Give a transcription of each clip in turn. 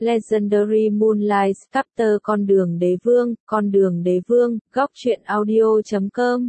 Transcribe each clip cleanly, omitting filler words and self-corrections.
Legendary Moonlight Chapter Con đường đế vương, góc truyện audio.com.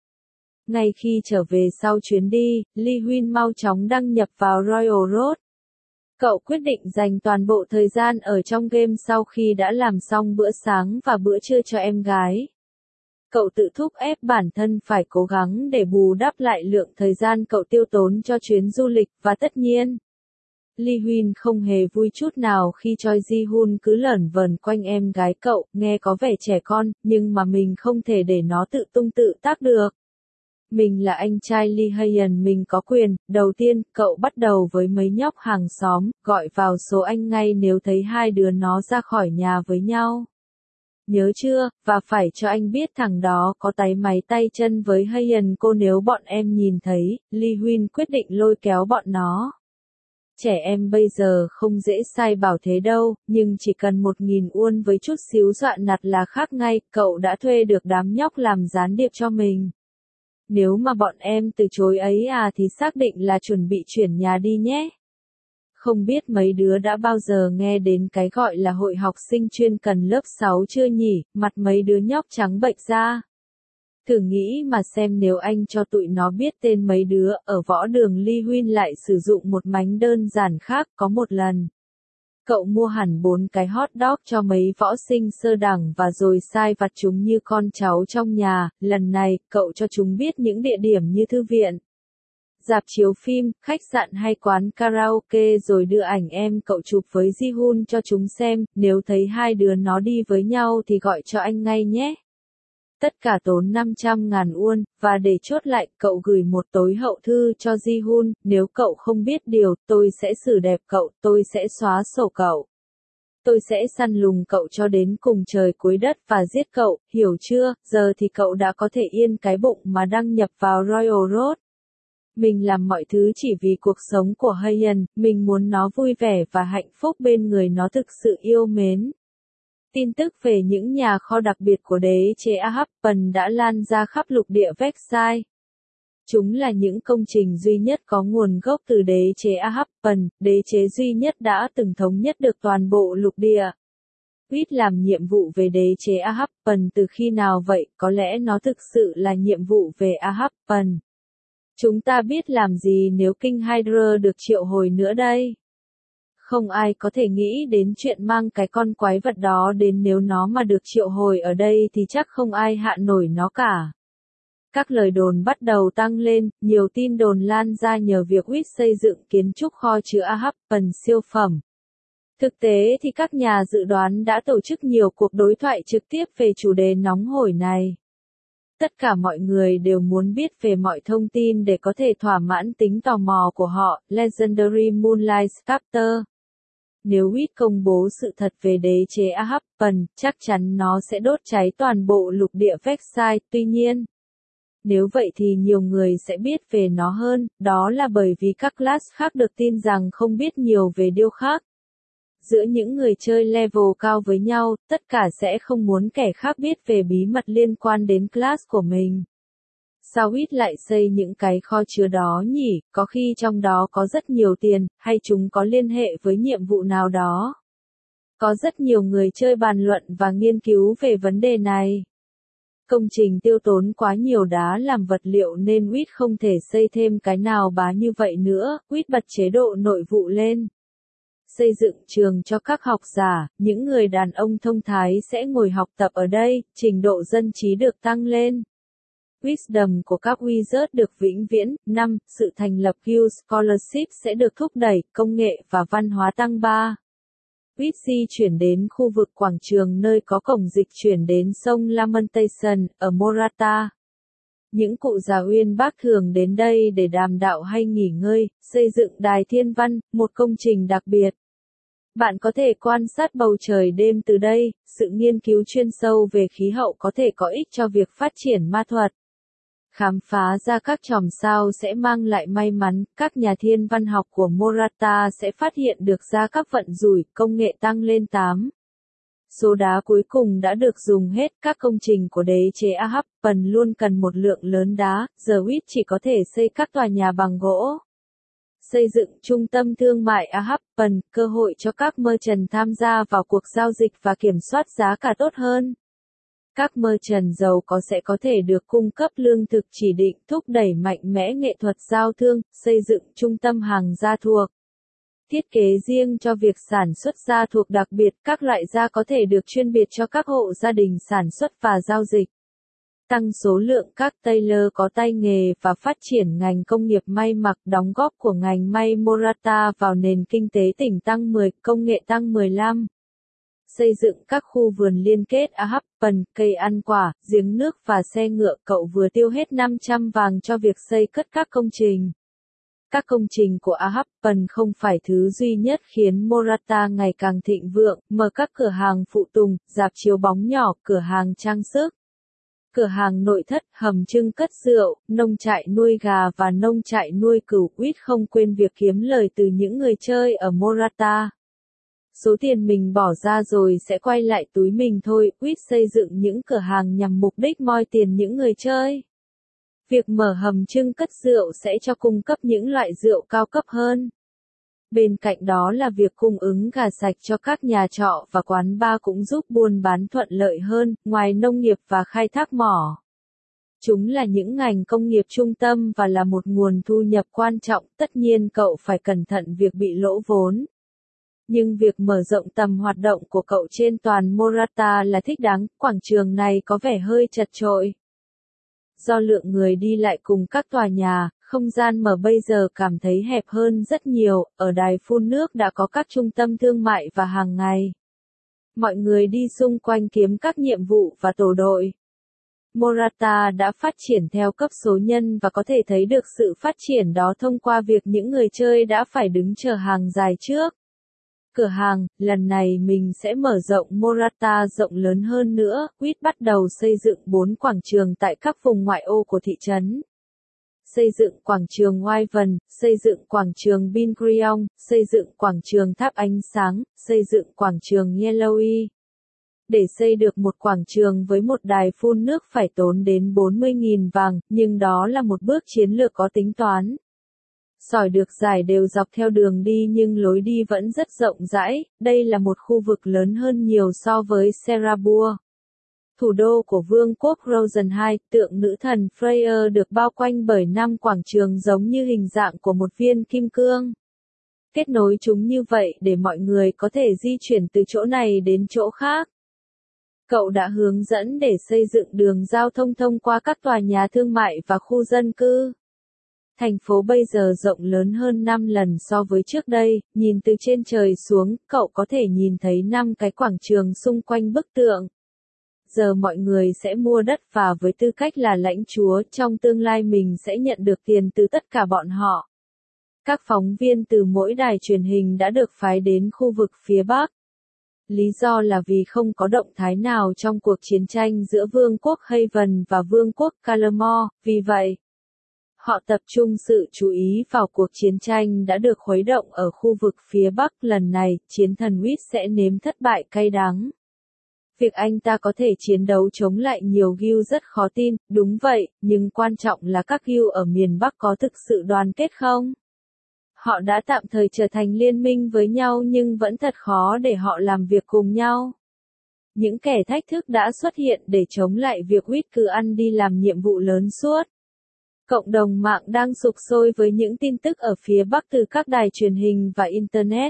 Ngay khi trở về sau chuyến đi, Lee Huynh mau chóng đăng nhập vào Royal Road. Cậu quyết định dành toàn bộ thời gian ở trong game sau khi đã làm xong bữa sáng và bữa trưa cho em gái. Cậu tự thúc ép bản thân phải cố gắng để bù đắp lại lượng thời gian cậu tiêu tốn cho chuyến du lịch và tất nhiên, Lee Huynh không hề vui chút nào khi Choi Ji-hun cứ lởn vởn quanh em gái cậu, nghe có vẻ trẻ con, nhưng mà mình không thể để nó tự tung tự tác được. Mình là anh trai Lee Hae-yeon, mình có quyền. Đầu tiên, cậu bắt đầu với mấy nhóc hàng xóm, gọi vào số anh ngay nếu thấy hai đứa nó ra khỏi nhà với nhau. Nhớ chưa, và phải cho anh biết thằng đó có táy máy tay chân với Hae-yeon cô nếu bọn em nhìn thấy. Lee Huynh quyết định lôi kéo bọn nó. Trẻ em bây giờ không dễ sai bảo thế đâu, nhưng chỉ cần 1.000 won với chút xíu dọa nạt là khác ngay, cậu đã thuê được đám nhóc làm gián điệp cho mình. Nếu mà bọn em từ chối ấy thì xác định là chuẩn bị chuyển nhà đi nhé. Không biết mấy đứa đã bao giờ nghe đến cái gọi là hội học sinh chuyên cần lớp 6 chưa nhỉ, mặt mấy đứa nhóc trắng bệch ra. Thử nghĩ mà xem nếu anh cho tụi nó biết tên mấy đứa, ở võ đường Lee Huynh lại sử dụng một mánh đơn giản khác. Có một lần, cậu mua hẳn 4 cái hot dog cho mấy võ sinh sơ đẳng và rồi sai vặt chúng như con cháu trong nhà. Lần này, cậu cho chúng biết những địa điểm như thư viện, rạp chiếu phim, khách sạn hay quán karaoke, rồi đưa ảnh em cậu chụp với Ji-hun cho chúng xem. Nếu thấy hai đứa nó đi với nhau thì gọi cho anh ngay nhé. Tất cả tốn 500.000 won, và để chốt lại, cậu gửi một tối hậu thư cho Ji-hun. Nếu cậu không biết điều, tôi sẽ xử đẹp cậu, tôi sẽ xóa sổ cậu. Tôi sẽ săn lùng cậu cho đến cùng trời cuối đất và giết cậu, hiểu chưa? Giờ thì cậu đã có thể yên cái bụng mà đăng nhập vào Royal Road. Mình làm mọi thứ chỉ vì cuộc sống của Hae-yeon, mình muốn nó vui vẻ và hạnh phúc bên người nó thực sự yêu mến. Tin tức về những nhà kho đặc biệt của đế chế Ahhapan đã lan ra khắp lục địa Versailles. Chúng là những công trình duy nhất có nguồn gốc từ đế chế Ahhapan, đế chế duy nhất đã từng thống nhất được toàn bộ lục địa. Quýt làm nhiệm vụ về đế chế Ahhapan từ khi nào vậy? Có lẽ nó thực sự là nhiệm vụ về Ahhapan. Chúng ta biết làm gì nếu King Hydra được triệu hồi nữa đây? Không ai có thể nghĩ đến chuyện mang cái con quái vật đó đến, nếu nó mà được triệu hồi ở đây thì chắc không ai hạ nổi nó cả. Các lời đồn bắt đầu tăng lên, nhiều tin đồn lan ra nhờ việc Quýt xây dựng kiến trúc kho chứa Ahhapan siêu phẩm. Thực tế thì các nhà dự đoán đã tổ chức nhiều cuộc đối thoại trực tiếp về chủ đề nóng hổi này. Tất cả mọi người đều muốn biết về mọi thông tin để có thể thỏa mãn tính tò mò của họ. Legendary Moonlight Chapter. Nếu Quýt công bố sự thật về đế chế Ahhapan, chắc chắn nó sẽ đốt cháy toàn bộ lục địa Versailles. Tuy nhiên, nếu vậy thì nhiều người sẽ biết về nó hơn, đó là bởi vì các class khác được tin rằng không biết nhiều về điêu khắc. Giữa những người chơi level cao với nhau, tất cả sẽ không muốn kẻ khác biết về bí mật liên quan đến class của mình. Sao Quýt lại xây những cái kho chứa đó nhỉ? Có khi trong đó có rất nhiều tiền, hay chúng có liên hệ với nhiệm vụ nào đó? Có rất nhiều người chơi bàn luận và nghiên cứu về vấn đề này. Công trình tiêu tốn quá nhiều đá làm vật liệu nên Quýt không thể xây thêm cái nào bá như vậy nữa. Quýt bật chế độ nội vụ lên. Xây dựng trường cho các học giả, những người đàn ông thông thái sẽ ngồi học tập ở đây, trình độ dân trí được tăng lên. Wisdom của các wizard được vĩnh viễn. 5. Sự thành lập Guild Scholarship sẽ được thúc đẩy, công nghệ và văn hóa tăng 3. Quýt di chuyển đến khu vực quảng trường nơi có cổng dịch chuyển đến sông Lamentation, ở Morata. Những cụ già uyên bác thường đến đây để đàm đạo hay nghỉ ngơi, xây dựng đài thiên văn, một công trình đặc biệt. Bạn có thể quan sát bầu trời đêm từ đây. Sự nghiên cứu chuyên sâu về khí hậu có thể có ích cho việc phát triển ma thuật. Khám phá ra các chòm sao sẽ mang lại may mắn. Các nhà thiên văn học của Morata sẽ phát hiện được ra các vận rủi, công nghệ tăng lên 8. Số đá cuối cùng đã được dùng hết. Các công trình của đế chế Ahhapan luôn cần một lượng lớn đá, giờ Quýt chỉ có thể xây các tòa nhà bằng gỗ. Xây dựng trung tâm thương mại Happen, cơ hội cho các merchant tham gia vào cuộc giao dịch và kiểm soát giá cả tốt hơn. Các merchant giàu có sẽ có thể được cung cấp lương thực chỉ định, thúc đẩy mạnh mẽ nghệ thuật giao thương, xây dựng trung tâm hàng gia thuộc. Thiết kế riêng cho việc sản xuất da thuộc đặc biệt, các loại da có thể được chuyên biệt cho các hộ gia đình sản xuất và giao dịch. Tăng số lượng các tailor có tay nghề và phát triển ngành công nghiệp may mặc, đóng góp của ngành may Morata vào nền kinh tế tỉnh tăng 10, công nghệ tăng 15. Xây dựng các khu vườn liên kết Happen, cây ăn quả, giếng nước và xe ngựa. Cậu vừa tiêu hết 500 vàng cho việc xây cất các công trình. Các công trình của Happen không phải thứ duy nhất khiến Morata ngày càng thịnh vượng, mở các cửa hàng phụ tùng, rạp chiếu bóng nhỏ, cửa hàng trang sức, cửa hàng nội thất, hầm trưng cất rượu, nông trại nuôi gà và nông trại nuôi cừu. Quýt không quên việc kiếm lời từ những người chơi ở Morata. Số tiền mình bỏ ra rồi sẽ quay lại túi mình thôi. Quýt xây dựng những cửa hàng nhằm mục đích moi tiền những người chơi. Việc mở hầm trưng cất rượu sẽ cho cung cấp những loại rượu cao cấp hơn. Bên cạnh đó là việc cung ứng gà sạch cho các nhà trọ và quán bar cũng giúp buôn bán thuận lợi hơn, ngoài nông nghiệp và khai thác mỏ. Chúng là những ngành công nghiệp trung tâm và là một nguồn thu nhập quan trọng, tất nhiên cậu phải cẩn thận việc bị lỗ vốn. Nhưng việc mở rộng tầm hoạt động của cậu trên toàn Morata là thích đáng, quảng trường này có vẻ hơi chật chội. Do lượng người đi lại cùng các tòa nhà, không gian mở bây giờ cảm thấy hẹp hơn rất nhiều. Ở đài phun nước đã có các trung tâm thương mại và hàng ngày. Mọi người đi xung quanh kiếm các nhiệm vụ và tổ đội. Morata đã phát triển theo cấp số nhân và có thể thấy được sự phát triển đó thông qua việc những người chơi đã phải đứng chờ hàng dài trước cửa hàng. Lần này mình sẽ mở rộng Morata rộng lớn hơn nữa. Quýt bắt đầu xây dựng 4 quảng trường tại các vùng ngoại ô của thị trấn. Xây dựng quảng trường Wyvern, xây dựng quảng trường Bingrion, xây dựng quảng trường tháp ánh sáng, xây dựng quảng trường Yellowkey. Để xây được một quảng trường với một đài phun nước phải tốn đến 40.000 vàng, nhưng đó là một bước chiến lược có tính toán. Sỏi được rải đều dọc theo đường đi nhưng lối đi vẫn rất rộng rãi. Đây là một khu vực lớn hơn nhiều so với Serabur. Thủ đô của Vương quốc Rosen II, tượng nữ thần Freya được bao quanh bởi 5 quảng trường giống như hình dạng của một viên kim cương. Kết nối chúng như vậy để mọi người có thể di chuyển từ chỗ này đến chỗ khác. Cậu đã hướng dẫn để xây dựng đường giao thông thông qua các tòa nhà thương mại và khu dân cư. Thành phố bây giờ rộng lớn hơn 5 lần so với trước đây, nhìn từ trên trời xuống, cậu có thể nhìn thấy 5 cái quảng trường xung quanh bức tượng. Giờ mọi người sẽ mua đất và với tư cách là lãnh chúa, trong tương lai mình sẽ nhận được tiền từ tất cả bọn họ. Các phóng viên từ mỗi đài truyền hình đã được phái đến khu vực phía Bắc. Lý do là vì không có động thái nào trong cuộc chiến tranh giữa Vương quốc Haven và Vương quốc Calamore, vì vậy, họ tập trung sự chú ý vào cuộc chiến tranh đã được khuấy động ở khu vực phía Bắc. Lần này, chiến thần Whit sẽ nếm thất bại cay đắng. Việc anh ta có thể chiến đấu chống lại nhiều guild rất khó tin, đúng vậy, nhưng quan trọng là các guild ở miền Bắc có thực sự đoàn kết không? Họ đã tạm thời trở thành liên minh với nhau nhưng vẫn thật khó để họ làm việc cùng nhau. Những kẻ thách thức đã xuất hiện để chống lại việc Whit cứ ăn đi làm nhiệm vụ lớn suốt. Cộng đồng mạng đang sục sôi với những tin tức ở phía Bắc từ các đài truyền hình và Internet.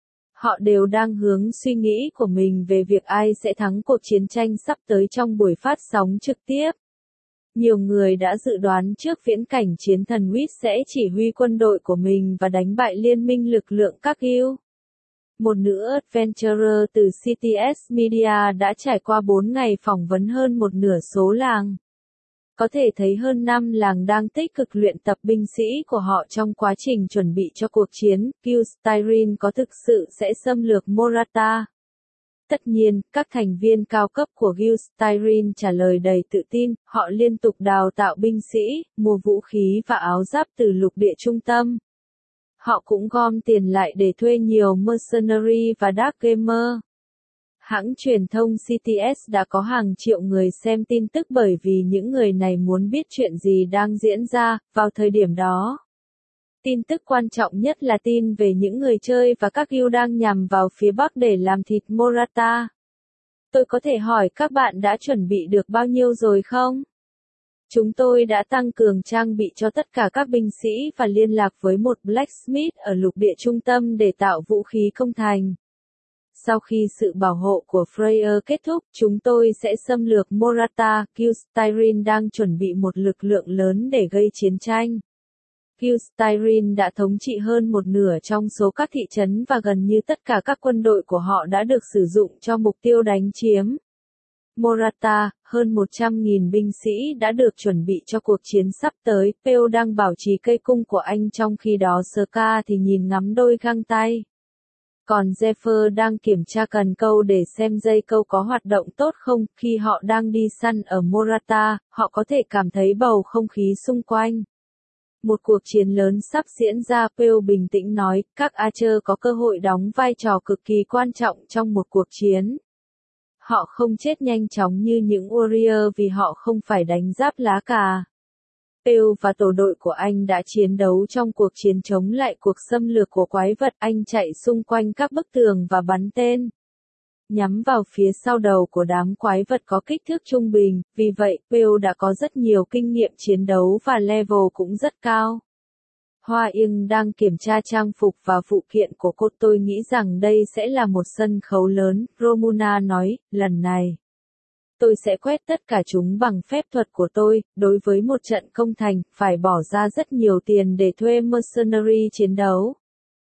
Họ đều đang hướng suy nghĩ của mình về việc ai sẽ thắng cuộc chiến tranh sắp tới trong buổi phát sóng trực tiếp. Nhiều người đã dự đoán trước viễn cảnh chiến thần Whit sẽ chỉ huy quân đội của mình và đánh bại liên minh lực lượng các guild. Một nữ adventurer từ CTS Media đã trải qua 4 ngày phỏng vấn hơn một nửa số làng. Có thể thấy hơn 5 làng đang tích cực luyện tập binh sĩ của họ trong quá trình chuẩn bị cho cuộc chiến. Guild Styrene có thực sự sẽ xâm lược Morata? Tất nhiên, các thành viên cao cấp của Guild Styrene trả lời đầy tự tin, họ liên tục đào tạo binh sĩ, mua vũ khí và áo giáp từ lục địa trung tâm. Họ cũng gom tiền lại để thuê nhiều mercenary và dark gamer. Hãng truyền thông CTS đã có hàng triệu người xem tin tức bởi vì những người này muốn biết chuyện gì đang diễn ra vào thời điểm đó. Tin tức quan trọng nhất là tin về những người chơi và các guild đang nhằm vào phía Bắc để làm thịt Morata. Tôi có thể hỏi các bạn đã chuẩn bị được bao nhiêu rồi không? Chúng tôi đã tăng cường trang bị cho tất cả các binh sĩ và liên lạc với một blacksmith ở lục địa trung tâm để tạo vũ khí công thành. Sau khi sự bảo hộ của Freyr kết thúc, chúng tôi sẽ xâm lược Morata. Gilstyrene đang chuẩn bị một lực lượng lớn để gây chiến tranh. Gilstyrene đã thống trị hơn một nửa trong số các thị trấn và gần như tất cả các quân đội của họ đã được sử dụng cho mục tiêu đánh chiếm. Morata, hơn 100.000 binh sĩ đã được chuẩn bị cho cuộc chiến sắp tới. Peo đang bảo trì cây cung của anh trong khi đó Ska thì nhìn ngắm đôi găng tay. Còn Zephyr đang kiểm tra cần câu để xem dây câu có hoạt động tốt không. Khi họ đang đi săn ở Morata, họ có thể cảm thấy bầu không khí xung quanh. Một cuộc chiến lớn sắp diễn ra. Peo bình tĩnh nói, các Archer có cơ hội đóng vai trò cực kỳ quan trọng trong một cuộc chiến. Họ không chết nhanh chóng như những warrior vì họ không phải đánh giáp lá cà. Peo và tổ đội của anh đã chiến đấu trong cuộc chiến chống lại cuộc xâm lược của quái vật. Anh chạy xung quanh các bức tường và bắn tên, nhắm vào phía sau đầu của đám quái vật có kích thước trung bình. Vì vậy, Peo đã có rất nhiều kinh nghiệm chiến đấu và level cũng rất cao. Hoa Yên đang kiểm tra trang phục và phụ kiện của cô. Tôi nghĩ rằng đây sẽ là một sân khấu lớn, Romuna nói, lần này. Tôi sẽ quét tất cả chúng bằng phép thuật của tôi. Đối với một trận công thành, phải bỏ ra rất nhiều tiền để thuê mercenary chiến đấu.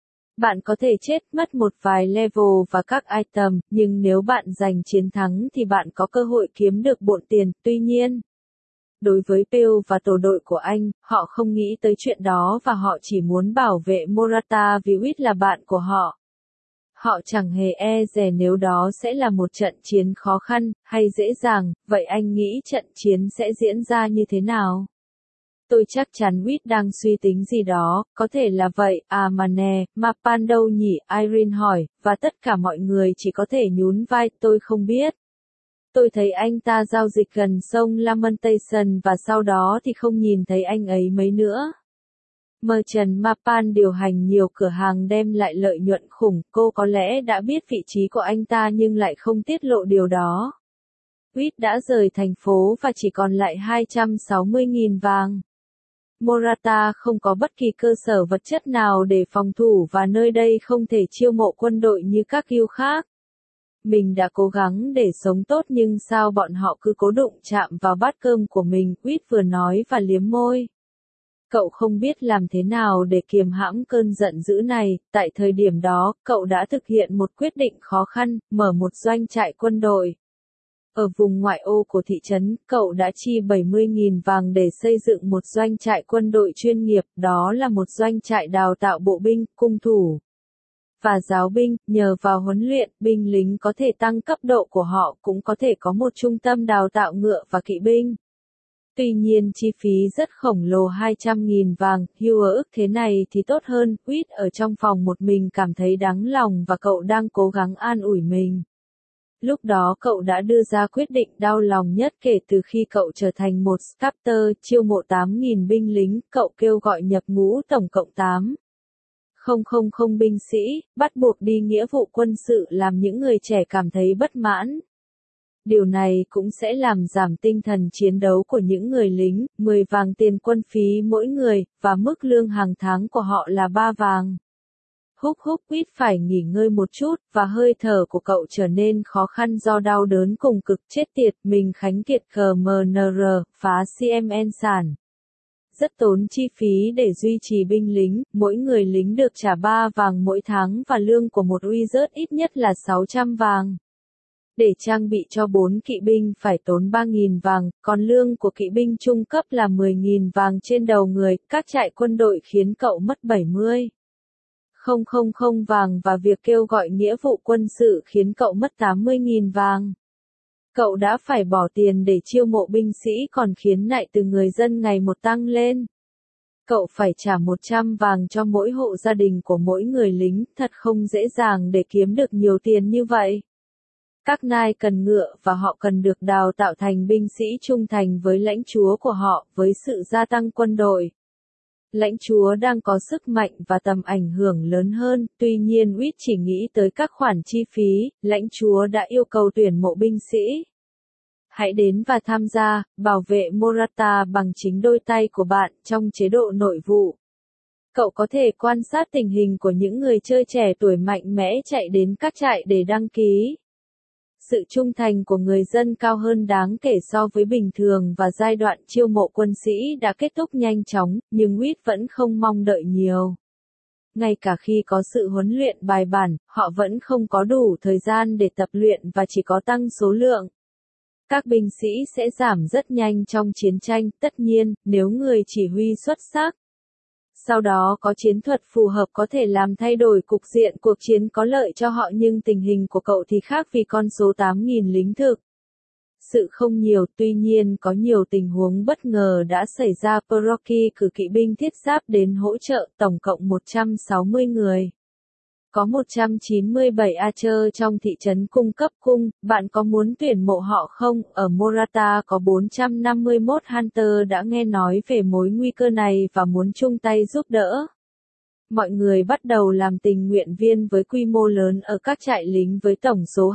Bạn có thể chết mất một vài level và các item, nhưng nếu bạn giành chiến thắng thì bạn có cơ hội kiếm được bộn tiền. Tuy nhiên, đối với Peo và tổ đội của anh, họ không nghĩ tới chuyện đó và họ chỉ muốn bảo vệ Morata vì Witt là bạn của họ. Họ chẳng hề e dè nếu đó sẽ là một trận chiến khó khăn, hay dễ dàng. Vậy anh nghĩ trận chiến sẽ diễn ra như thế nào? Tôi chắc chắn Witt đang suy tính gì đó, có thể là vậy. À mà nè, Mapan đâu nhỉ? Irene hỏi, và tất cả mọi người chỉ có thể nhún vai. Tôi không biết. Tôi thấy anh ta giao dịch gần sông Lamentation và sau đó thì không nhìn thấy anh ấy mấy nữa. Merchant Mapan điều hành nhiều cửa hàng đem lại lợi nhuận khủng. Cô có lẽ đã biết vị trí của anh ta nhưng lại không tiết lộ điều đó. Witt đã rời thành phố và chỉ còn lại 260.000 vàng. Morata không có bất kỳ cơ sở vật chất nào để phòng thủ và nơi đây không thể chiêu mộ quân đội như các guild khác. Mình đã cố gắng để sống tốt nhưng sao bọn họ cứ cố đụng chạm vào bát cơm của mình, Witt vừa nói và liếm môi. Cậu không biết làm thế nào để kiềm hãm cơn giận dữ này. Tại thời điểm đó, cậu đã thực hiện một quyết định khó khăn, mở một doanh trại quân đội. Ở vùng ngoại ô của thị trấn, cậu đã chi 70.000 vàng để xây dựng một doanh trại quân đội chuyên nghiệp. Đó là một doanh trại đào tạo bộ binh, cung thủ và giáo binh. Nhờ vào huấn luyện, binh lính có thể tăng cấp độ của họ, cũng có thể có một trung tâm đào tạo ngựa và kỵ binh. Tuy nhiên chi phí rất khổng lồ, 200.000 vàng. Hugh ức thế này thì tốt hơn. Witt ở trong phòng một mình cảm thấy đáng lòng và cậu đang cố gắng an ủi mình. Lúc đó cậu đã đưa ra quyết định đau lòng nhất kể từ khi cậu trở thành một Scapter, chiêu mộ 8.000 binh lính. Cậu kêu gọi nhập ngũ tổng cộng 8.000 binh sĩ, bắt buộc đi nghĩa vụ quân sự làm những người trẻ cảm thấy bất mãn. Điều này cũng sẽ làm giảm tinh thần chiến đấu của những người lính. 10 vàng tiền quân phí mỗi người, và mức lương hàng tháng của họ là 3 vàng. Húc Witt phải nghỉ ngơi một chút, và hơi thở của cậu trở nên khó khăn do đau đớn cùng cực. Chết tiệt, mình khánh kiệt CMNR, phá CMN sản. Rất tốn chi phí để duy trì binh lính, mỗi người lính được trả 3 vàng mỗi tháng và lương của một wizard ít nhất là 600 vàng. Để trang bị cho 4 kỵ binh phải tốn 3.000 vàng, còn lương của kỵ binh trung cấp là 10.000 vàng trên đầu người. Các trại quân đội khiến cậu mất 70.000 vàng và việc kêu gọi nghĩa vụ quân sự khiến cậu mất 80.000 vàng. Cậu đã phải bỏ tiền để chiêu mộ binh sĩ còn khiếu nại từ người dân ngày một tăng lên. Cậu phải trả 100 vàng cho mỗi hộ gia đình của mỗi người lính, thật không dễ dàng để kiếm được nhiều tiền như vậy. Các nai cần ngựa và họ cần được đào tạo thành binh sĩ trung thành với lãnh chúa của họ, với sự gia tăng quân đội. Lãnh chúa đang có sức mạnh và tầm ảnh hưởng lớn hơn, tuy nhiên Uýt chỉ nghĩ tới các khoản chi phí, lãnh chúa đã yêu cầu tuyển mộ binh sĩ. Hãy đến và tham gia, bảo vệ Morata bằng chính đôi tay của bạn trong chế độ nội vụ. Cậu có thể quan sát tình hình của những người chơi trẻ tuổi mạnh mẽ chạy đến các trại để đăng ký. Sự trung thành của người dân cao hơn đáng kể so với bình thường và giai đoạn chiêu mộ quân sĩ đã kết thúc nhanh chóng, nhưng Uýt vẫn không mong đợi nhiều. Ngay cả khi có sự huấn luyện bài bản, họ vẫn không có đủ thời gian để tập luyện và chỉ có tăng số lượng. Các binh sĩ sẽ giảm rất nhanh trong chiến tranh, tất nhiên, nếu người chỉ huy xuất sắc. Sau đó có chiến thuật phù hợp có thể làm thay đổi cục diện cuộc chiến có lợi cho họ, nhưng tình hình của cậu thì khác vì con số 8.000 lính thực. Sự không nhiều, tuy nhiên có nhiều tình huống bất ngờ đã xảy ra. Peroki cử kỵ binh thiết giáp đến hỗ trợ, tổng cộng 160 người. Có 197 archer trong thị trấn cung cấp cung, bạn có muốn tuyển mộ họ không? Ở Morata có 451 Hunter đã nghe nói về mối nguy cơ này và muốn chung tay giúp đỡ. Mọi người bắt đầu làm tình nguyện viên với quy mô lớn ở các trại lính với tổng số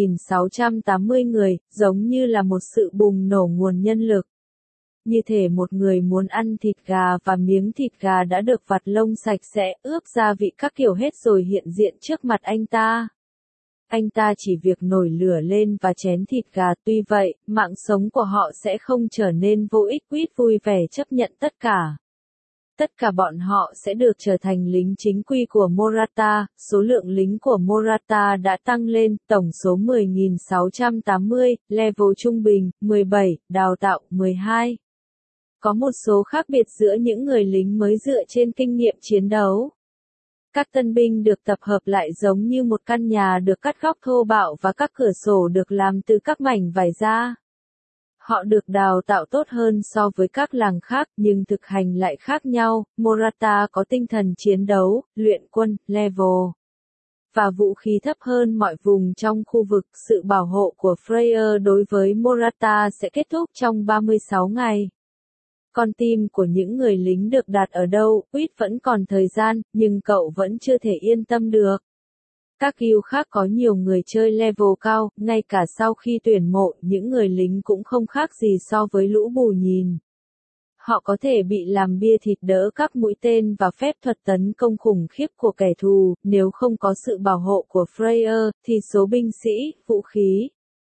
2.680 người, giống như là một sự bùng nổ nguồn nhân lực. Như thể một người muốn ăn thịt gà và miếng thịt gà đã được vặt lông sạch sẽ, ướp gia vị các kiểu hết rồi hiện diện trước mặt anh ta. Anh ta chỉ việc nổi lửa lên và chén thịt gà, tuy vậy, mạng sống của họ sẽ không trở nên vô ích. Uýt vui vẻ chấp nhận tất cả. Tất cả bọn họ sẽ được trở thành lính chính quy của Morata, số lượng lính của Morata đã tăng lên, tổng số 10.680, level trung bình, 17, đào tạo, 12. Có một số khác biệt giữa những người lính mới dựa trên kinh nghiệm chiến đấu. Các tân binh được tập hợp lại giống như một căn nhà được cắt góc thô bạo và các cửa sổ được làm từ các mảnh vải da. Họ được đào tạo tốt hơn so với các làng khác, nhưng thực hành lại khác nhau. Morata có tinh thần chiến đấu, luyện quân, level và vũ khí thấp hơn mọi vùng trong khu vực. Sự bảo hộ của Freyr đối với Morata sẽ kết thúc trong 36 ngày. Con tim của những người lính được đặt ở đâu? Uýt vẫn còn thời gian, nhưng cậu vẫn chưa thể yên tâm được. Các guild khác có nhiều người chơi level cao, ngay cả sau khi tuyển mộ, những người lính cũng không khác gì so với lũ bù nhìn. Họ có thể bị làm bia thịt đỡ các mũi tên và phép thuật tấn công khủng khiếp của kẻ thù. Nếu không có sự bảo hộ của Freyr, thì số binh sĩ, vũ khí,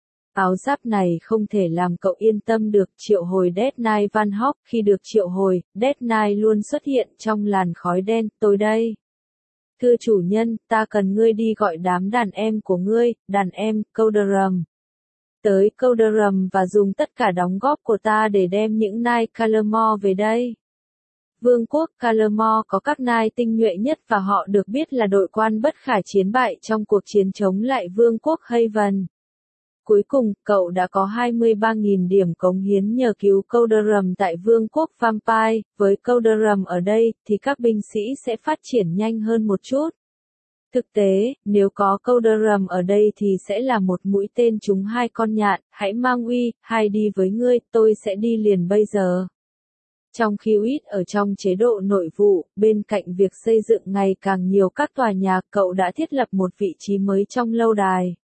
áo giáp này không thể làm cậu yên tâm được. Triệu hồi Death Knight Van Hawk. Khi được triệu hồi, Death Knight luôn xuất hiện trong làn khói đen. Tôi đây. Thưa chủ nhân, ta cần ngươi đi gọi đám đàn em của ngươi, đàn em, Calderum. Tới Calderum và dùng tất cả đóng góp của ta để đem những Knight Calamore về đây. Vương quốc Calamore có các Knight tinh nhuệ nhất và họ được biết là đội quan bất khả chiến bại trong cuộc chiến chống lại Vương quốc Haven. Cuối cùng, cậu đã có 23.000 điểm cống hiến nhờ cứu Calderum tại Vương quốc Vampire. Với Calderum ở đây, thì các binh sĩ sẽ phát triển nhanh hơn một chút. Thực tế, nếu có Calderum ở đây thì sẽ là một mũi tên trúng 2 con nhạn. Hãy mang uy, hai đi với ngươi, tôi sẽ đi liền bây giờ. Trong khi Uýt ở trong chế độ nội vụ, bên cạnh việc xây dựng ngày càng nhiều các tòa nhà, cậu đã thiết lập một vị trí mới trong lâu đài.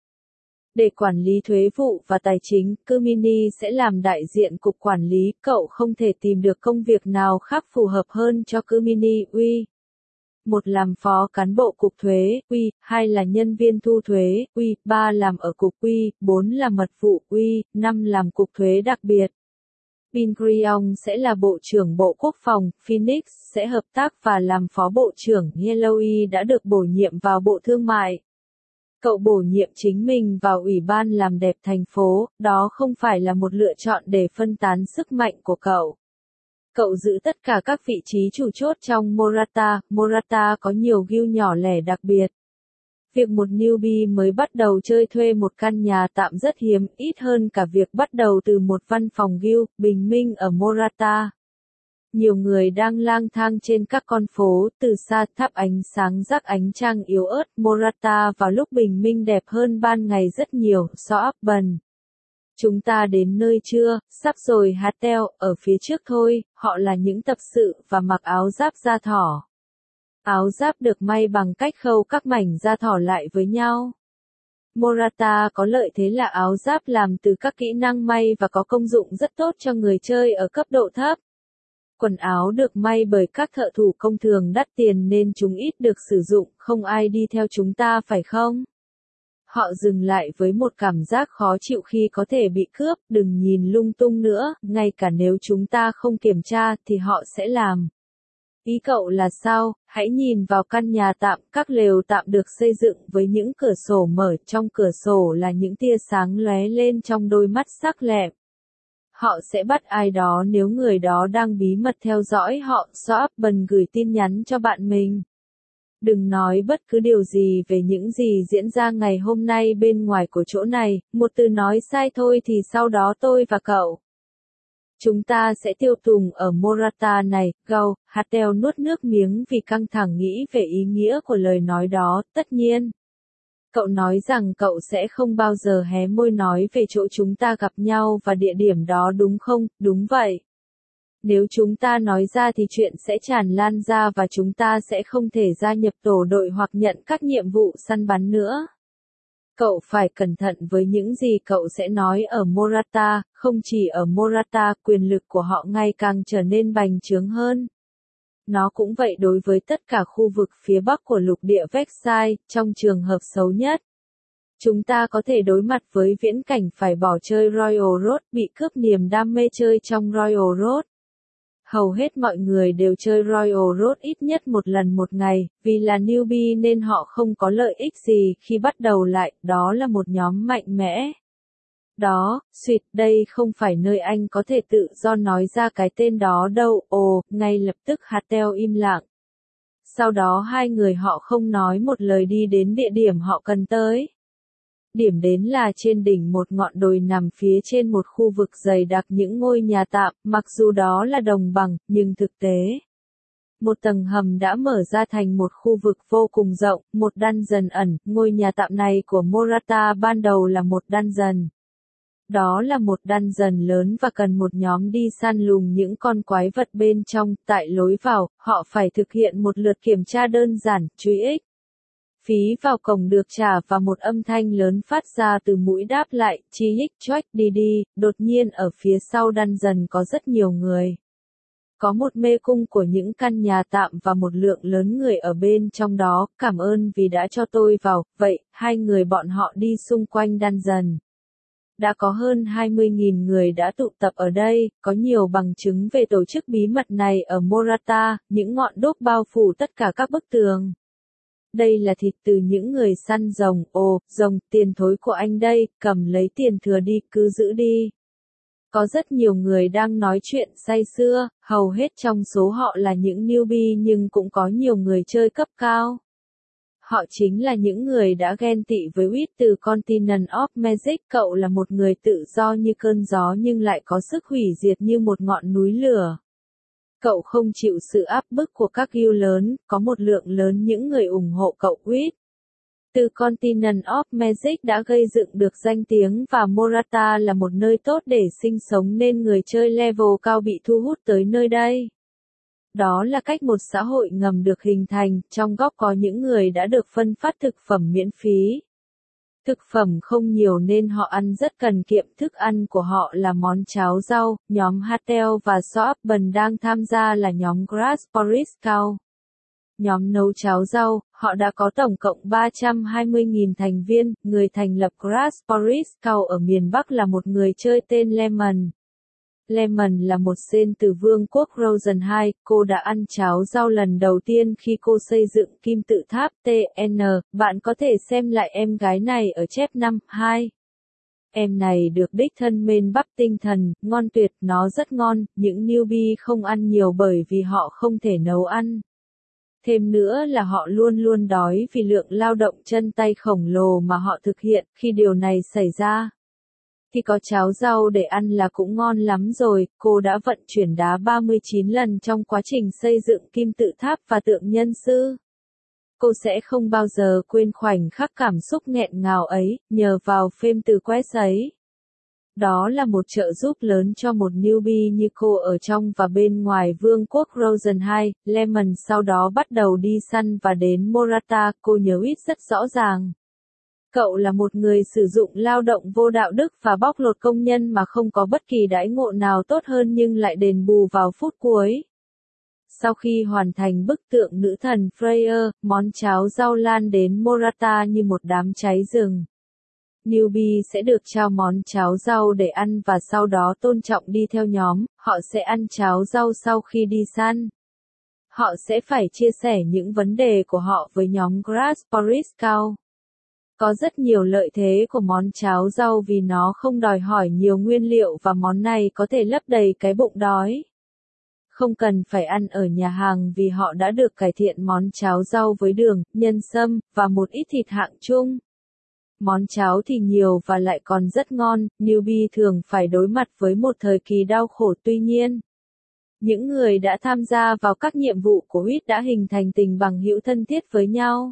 Để quản lý thuế vụ và tài chính, Kumini sẽ làm đại diện cục quản lý. Cậu không thể tìm được công việc nào khác phù hợp hơn cho Kumini. Uy. 1 làm phó cán bộ cục thuế, Uy. 2 là nhân viên thu thuế, Uy. 3 làm ở cục, Uy. 4 là mật vụ, Uy. 5 làm cục thuế đặc biệt. Pingriong sẽ là bộ trưởng bộ quốc phòng, Phoenix sẽ hợp tác và làm phó bộ trưởng. Yellowy đã được bổ nhiệm vào bộ thương mại. Cậu bổ nhiệm chính mình vào ủy ban làm đẹp thành phố, đó không phải là một lựa chọn để phân tán sức mạnh của cậu. Cậu giữ tất cả các vị trí chủ chốt trong Morata. Morata có nhiều guild nhỏ lẻ đặc biệt. Việc một newbie mới bắt đầu chơi thuê một căn nhà tạm rất hiếm, ít hơn cả việc bắt đầu từ một văn phòng guild, bình minh ở Morata. Nhiều người đang lang thang trên các con phố, từ xa tháp ánh sáng rắc ánh trăng yếu ớt. Morata vào lúc bình minh đẹp hơn ban ngày rất nhiều, so áp bần. Chúng ta đến nơi chưa, sắp rồi Hatel, ở phía trước thôi, họ là những tập sự và mặc áo giáp da thỏ. Áo giáp được may bằng cách khâu các mảnh da thỏ lại với nhau. Morata có lợi thế là áo giáp làm từ các kỹ năng may và có công dụng rất tốt cho người chơi ở cấp độ thấp. Quần áo được may bởi các thợ thủ công thường đắt tiền nên chúng ít được sử dụng, không ai đi theo chúng ta phải không? Họ dừng lại với một cảm giác khó chịu khi có thể bị cướp, đừng nhìn lung tung nữa, ngay cả nếu chúng ta không kiểm tra thì họ sẽ làm. Ý cậu là sao? Hãy nhìn vào căn nhà tạm, các lều tạm được xây dựng với những cửa sổ mở, trong cửa sổ là những tia sáng lóe lên trong đôi mắt sắc lẹm. Họ sẽ bắt ai đó nếu người đó đang bí mật theo dõi họ. Swapben gửi tin nhắn cho bạn mình. Đừng nói bất cứ điều gì về những gì diễn ra ngày hôm nay bên ngoài của chỗ này, một từ nói sai thôi thì sau đó tôi và cậu. Chúng ta sẽ tiêu tùng ở Morata này, Gau, Hatel nuốt nước miếng vì căng thẳng nghĩ về ý nghĩa của lời nói đó, tất nhiên. Cậu nói rằng cậu sẽ không bao giờ hé môi nói về chỗ chúng ta gặp nhau và địa điểm đó đúng không? Đúng vậy. Nếu chúng ta nói ra thì chuyện sẽ tràn lan ra và chúng ta sẽ không thể gia nhập tổ đội hoặc nhận các nhiệm vụ săn bắn nữa. Cậu phải cẩn thận với những gì cậu sẽ nói ở Morata, không chỉ ở Morata, quyền lực của họ ngày càng trở nên bành trướng hơn. Nó cũng vậy đối với tất cả khu vực phía bắc của lục địa Vexai, trong trường hợp xấu nhất. Chúng ta có thể đối mặt với viễn cảnh phải bỏ chơi Royal Road, bị cướp niềm đam mê chơi trong Royal Road. Hầu hết mọi người đều chơi Royal Road ít nhất một lần một ngày, vì là newbie nên họ không có lợi ích gì khi bắt đầu lại, đó là một nhóm mạnh mẽ. Đó, suyệt, đây không phải nơi anh có thể tự do nói ra cái tên đó đâu, ồ, ngay lập tức Hatel im lặng. Sau đó hai người họ không nói một lời đi đến địa điểm họ cần tới. Điểm đến là trên đỉnh một ngọn đồi nằm phía trên một khu vực dày đặc những ngôi nhà tạm, mặc dù đó là đồng bằng, nhưng thực tế. Một tầng hầm đã mở ra thành một khu vực vô cùng rộng, một dungeon ẩn, ngôi nhà tạm này của Morata ban đầu là một dungeon. Đó là một dungeon lớn và cần một nhóm đi săn lùng những con quái vật bên trong, tại lối vào, họ phải thực hiện một lượt kiểm tra đơn giản, truy ích. Phí vào cổng được trả và một âm thanh lớn phát ra từ mũi đáp lại, chi hích choách đi đi, đột nhiên ở phía sau dungeon có rất nhiều người. Có một mê cung của những căn nhà tạm và một lượng lớn người ở bên trong đó, cảm ơn vì đã cho tôi vào, vậy, hai người bọn họ đi xung quanh dungeon. Đã có hơn 20.000 người đã tụ tập ở đây, có nhiều bằng chứng về tổ chức bí mật này ở Morata, những ngọn đuốc bao phủ tất cả các bức tường. Đây là thịt từ những người săn rồng, ồ, rồng, tiền thối của anh đây, cầm lấy tiền thừa đi, cứ giữ đi. Có rất nhiều người đang nói chuyện say sưa, hầu hết trong số họ là những newbie nhưng cũng có nhiều người chơi cấp cao. Họ chính là những người đã ghen tị với Wit từ Continent of Magic. Cậu là một người tự do như cơn gió nhưng lại có sức hủy diệt như một ngọn núi lửa. Cậu không chịu sự áp bức của các guild lớn, có một lượng lớn những người ủng hộ cậu Wit. Từ Continent of Magic đã gây dựng được danh tiếng và Morata là một nơi tốt để sinh sống nên người chơi level cao bị thu hút tới nơi đây. Đó là cách một xã hội ngầm được hình thành, trong góc có những người đã được phân phát thực phẩm miễn phí. Thực phẩm không nhiều nên họ ăn rất cần kiệm, thức ăn của họ là món cháo rau, nhóm Hatel và Swapben đang tham gia là nhóm Grass Forest Cow. Nhóm nấu cháo rau, họ đã có tổng cộng 320.000 thành viên, người thành lập Grass Forest Cow ở miền Bắc là một người chơi tên Lemon. Lemon là một tên từ vương quốc Rosen 2, cô đã ăn cháo rau lần đầu tiên khi cô xây dựng kim tự tháp TN, bạn có thể xem lại em gái này ở chép 5.2. Em này được đích thân men bắp tinh thần, ngon tuyệt, nó rất ngon, những newbie không ăn nhiều bởi vì họ không thể nấu ăn. Thêm nữa là họ luôn luôn đói vì lượng lao động chân tay khổng lồ mà họ thực hiện, khi điều này xảy ra. Khi có cháo rau để ăn là cũng ngon lắm rồi, cô đã vận chuyển đá 39 lần trong quá trình xây dựng kim tự tháp và tượng nhân sư. Cô sẽ không bao giờ quên khoảnh khắc cảm xúc nghẹn ngào ấy, nhờ vào phêm từ quét ấy. Đó là một trợ giúp lớn cho một newbie như cô ở trong và bên ngoài vương quốc Rosen 2, Lemon sau đó bắt đầu đi săn và đến Morata, cô nhớ ít rất rõ ràng. Cậu là một người sử dụng lao động vô đạo đức và bóc lột công nhân mà không có bất kỳ đãi ngộ nào tốt hơn nhưng lại đền bù vào phút cuối. Sau khi hoàn thành bức tượng nữ thần Freya, món cháo rau lan đến Morata như một đám cháy rừng. Newbie sẽ được trao món cháo rau để ăn và sau đó tôn trọng đi theo nhóm, họ sẽ ăn cháo rau sau khi đi săn. Họ sẽ phải chia sẻ những vấn đề của họ với nhóm Grass Boris Cow. Có rất nhiều lợi thế của món cháo rau vì nó không đòi hỏi nhiều nguyên liệu và món này có thể lấp đầy cái bụng đói. Không cần phải ăn ở nhà hàng vì họ đã được cải thiện món cháo rau với đường, nhân sâm, và một ít thịt hạng trung. Món cháo thì nhiều và lại còn rất ngon, newbie thường phải đối mặt với một thời kỳ đau khổ tuy nhiên. Những người đã tham gia vào các nhiệm vụ của Huyết đã hình thành tình bằng hữu thân thiết với nhau.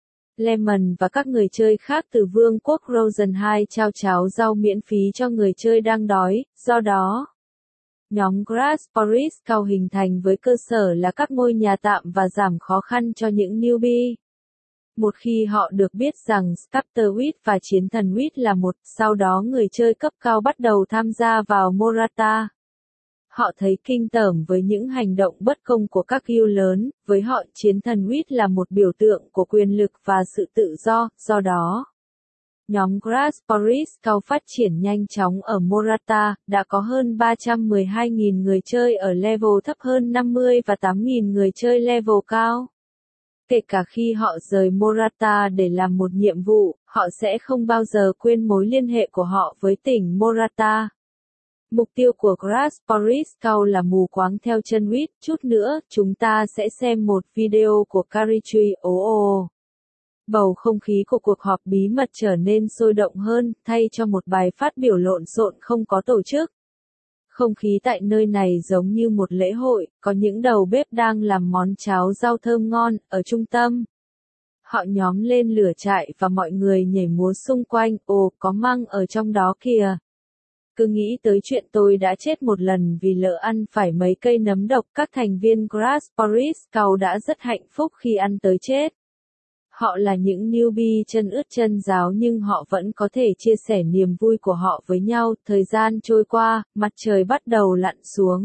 Lemon và các người chơi khác từ vương quốc Rosen 2 trao cháo rau miễn phí cho người chơi đang đói, do đó. Nhóm Grass Boris Cow hình thành với cơ sở là các ngôi nhà tạm và giảm khó khăn cho những newbie. Một khi họ được biết rằng Scepter Wheat và Chiến thần Wheat là một, sau đó người chơi cấp cao bắt đầu tham gia vào Morata. Họ thấy kinh tởm với những hành động bất công của các guild lớn, với họ Chiến thần Wheat là một biểu tượng của quyền lực và sự tự do đó. Nhóm Grass Boris Cow phát triển nhanh chóng ở Morata, đã có hơn 312.000 người chơi ở level thấp hơn 50 và 8.000 người chơi level cao. Kể cả khi họ rời Morata để làm một nhiệm vụ, họ sẽ không bao giờ quên mối liên hệ của họ với tỉnh Morata. Mục tiêu của Grass Boris Cow là mù quáng theo chân Wheat. Chút nữa, chúng ta sẽ xem một video của Caritree. Bầu không khí của cuộc họp bí mật trở nên sôi động hơn, thay cho một bài phát biểu lộn xộn không có tổ chức. Không khí tại nơi này giống như một lễ hội, có những đầu bếp đang làm món cháo rau thơm ngon, ở trung tâm. Họ nhóm lên lửa trại và mọi người nhảy múa xung quanh, có măng ở trong đó kìa. Cứ nghĩ tới chuyện tôi đã chết một lần vì lỡ ăn phải mấy cây nấm độc, các thành viên Grass Boris Cow đã rất hạnh phúc khi ăn tới chết. Họ là những newbie chân ướt chân ráo nhưng họ vẫn có thể chia sẻ niềm vui của họ với nhau. Thời gian trôi qua, mặt trời bắt đầu lặn xuống.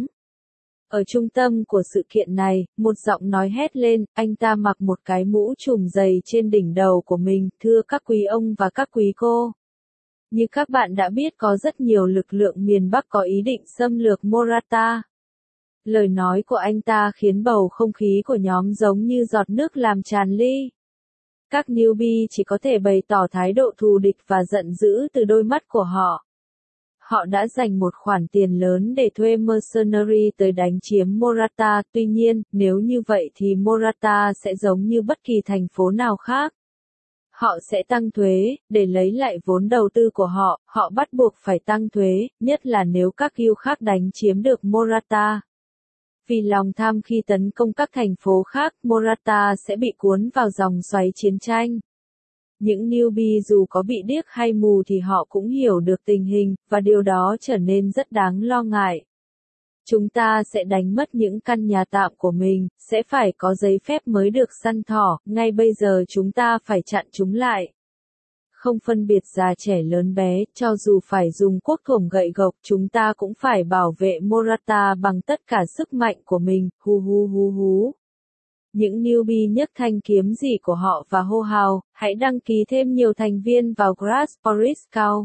Ở trung tâm của sự kiện này, một giọng nói hét lên, anh ta mặc một cái mũ trùm dày trên đỉnh đầu của mình, thưa các quý ông và các quý cô. Như các bạn đã biết có rất nhiều lực lượng miền Bắc có ý định xâm lược Morata. Lời nói của anh ta khiến bầu không khí của nhóm giống như giọt nước làm tràn ly. Các newbie chỉ có thể bày tỏ thái độ thù địch và giận dữ từ đôi mắt của họ. Họ đã dành một khoản tiền lớn để thuê mercenary tới đánh chiếm Morata, tuy nhiên, nếu như vậy thì Morata sẽ giống như bất kỳ thành phố nào khác. Họ sẽ tăng thuế, để lấy lại vốn đầu tư của họ, họ bắt buộc phải tăng thuế, nhất là nếu các guild khác đánh chiếm được Morata. Vì lòng tham khi tấn công các thành phố khác, Morata sẽ bị cuốn vào dòng xoáy chiến tranh. Những newbie dù có bị điếc hay mù thì họ cũng hiểu được tình hình, và điều đó trở nên rất đáng lo ngại. Chúng ta sẽ đánh mất những căn nhà tạm của mình, sẽ phải có giấy phép mới được săn thỏ, ngay bây giờ chúng ta phải chặn chúng lại. Không phân biệt già trẻ lớn bé, cho dù phải dùng cuốc thủng gậy gộc, chúng ta cũng phải bảo vệ Morata bằng tất cả sức mạnh của mình, hú. Những newbie nhấc thanh kiếm gì của họ và hô hào, hãy đăng ký thêm nhiều thành viên vào Grass Boris Cow.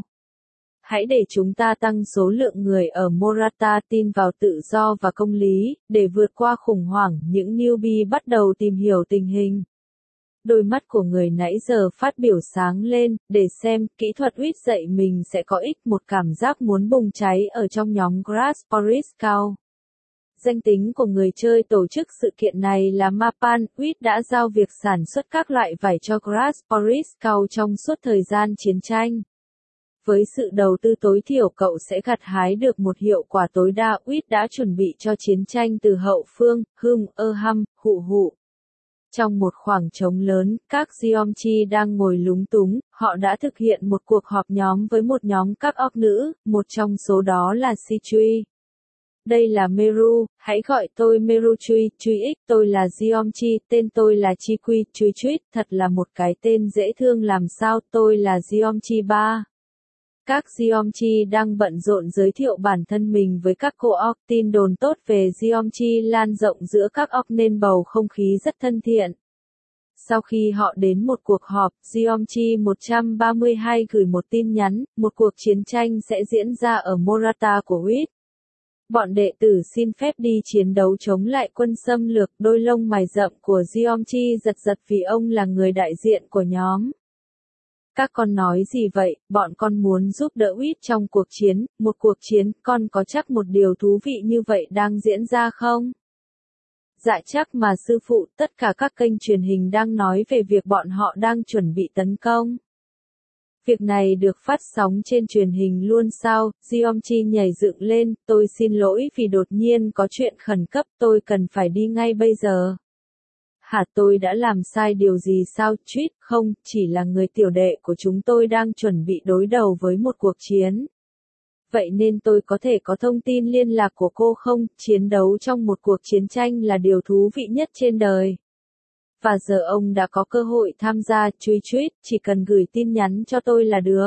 Hãy để chúng ta tăng số lượng người ở Morata tin vào tự do và công lý, để vượt qua khủng hoảng, những newbie bắt đầu tìm hiểu tình hình. Đôi mắt của người nãy giờ phát biểu sáng lên, để xem, kỹ thuật Wheat dạy mình sẽ có ích, một cảm giác muốn bùng cháy ở trong nhóm Grass Boris Cow. Danh tính của người chơi tổ chức sự kiện này là Mapan. Wheat đã giao việc sản xuất các loại vải cho Grass Boris Cow trong suốt thời gian chiến tranh. Với sự đầu tư tối thiểu cậu sẽ gặt hái được một hiệu quả tối đa. Wheat đã chuẩn bị cho chiến tranh từ hậu phương, hụ. Trong một khoảng trống lớn, các Geomchi đang ngồi lúng túng, họ đã thực hiện một cuộc họp nhóm với một nhóm các orc nữ, một trong số đó là Sichui. Đây là Meru, hãy gọi tôi Meru Chui, Chui X, tôi là Geomchi, tên tôi là Chiqui, Chui Chuit, thật là một cái tên dễ thương làm sao, tôi là Geomchi 3. Các Geomchi đang bận rộn giới thiệu bản thân mình với các cô orc, tin đồn tốt về Geomchi lan rộng giữa các orc nên bầu không khí rất thân thiện. Sau khi họ đến một cuộc họp, Geomchi 132 gửi một tin nhắn, một cuộc chiến tranh sẽ diễn ra ở Morata của Huyết. Bọn đệ tử xin phép đi chiến đấu chống lại quân xâm lược, đôi lông mày rậm của Geomchi giật giật vì ông là người đại diện của nhóm. Các con nói gì vậy, bọn con muốn giúp đỡ Huyết trong một cuộc chiến, con có chắc một điều thú vị như vậy đang diễn ra không? Dạ chắc mà sư phụ, tất cả các kênh truyền hình đang nói về việc bọn họ đang chuẩn bị tấn công. Việc này được phát sóng trên truyền hình luôn sao? Geomchi nhảy dựng lên, tôi xin lỗi vì đột nhiên có chuyện khẩn cấp, tôi cần phải đi ngay bây giờ. Hả, tôi đã làm sai điều gì sao? Tweet, không, chỉ là người tiểu đệ của chúng tôi đang chuẩn bị đối đầu với một cuộc chiến. Vậy nên tôi có thể có thông tin liên lạc của cô không? Chiến đấu trong một cuộc chiến tranh là điều thú vị nhất trên đời. Và giờ ông đã có cơ hội tham gia, Chui Chuit, chỉ cần gửi tin nhắn cho tôi là được.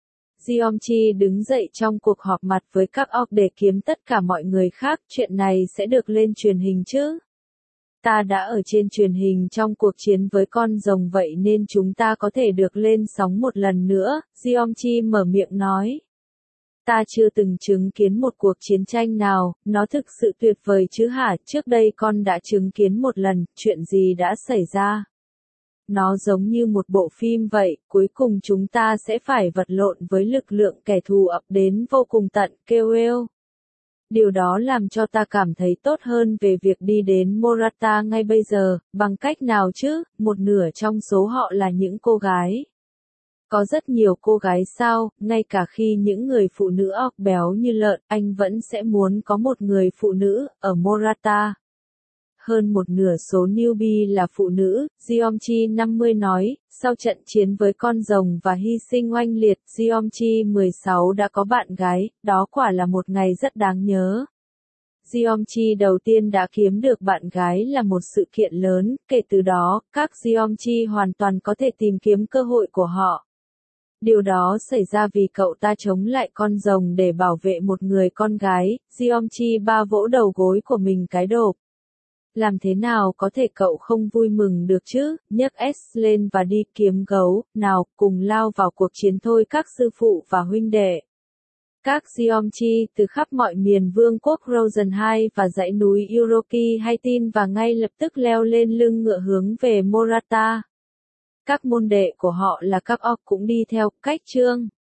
Geomchi đứng dậy trong cuộc họp mặt với các orc để kiếm tất cả mọi người khác, chuyện này sẽ được lên truyền hình chứ? Ta đã ở trên truyền hình trong cuộc chiến với con rồng vậy nên chúng ta có thể được lên sóng một lần nữa, Geomchi mở miệng nói. Ta chưa từng chứng kiến một cuộc chiến tranh nào, nó thực sự tuyệt vời chứ hả, trước đây con đã chứng kiến một lần, chuyện gì đã xảy ra? Nó giống như một bộ phim vậy, cuối cùng chúng ta sẽ phải vật lộn với lực lượng kẻ thù ập đến vô cùng tận, kêu êu. Điều đó làm cho ta cảm thấy tốt hơn về việc đi đến Morata ngay bây giờ, bằng cách nào chứ, một nửa trong số họ là những cô gái. Có rất nhiều cô gái sao, ngay cả khi những người phụ nữ orc béo như lợn, anh vẫn sẽ muốn có một người phụ nữ, ở Morata. Hơn một nửa số newbie là phụ nữ, Geomchi 50 nói, sau trận chiến với con rồng và hy sinh oanh liệt, Geomchi 16 đã có bạn gái, đó quả là một ngày rất đáng nhớ. Geomchi đầu tiên đã kiếm được bạn gái là một sự kiện lớn, kể từ đó, các Geomchi hoàn toàn có thể tìm kiếm cơ hội của họ. Điều đó xảy ra vì cậu ta chống lại con rồng để bảo vệ một người con gái, Geomchi 3 vỗ đầu gối của mình cái độp. Làm thế nào có thể cậu không vui mừng được chứ, nhấc S lên và đi kiếm gấu, nào, cùng lao vào cuộc chiến thôi các sư phụ và huynh đệ. Các Geomchi từ khắp mọi miền vương quốc Rosen 2 và dãy núi Uroki hay tin và ngay lập tức leo lên lưng ngựa hướng về Morata. Các môn đệ của họ là các orc cũng đi theo, cách chương.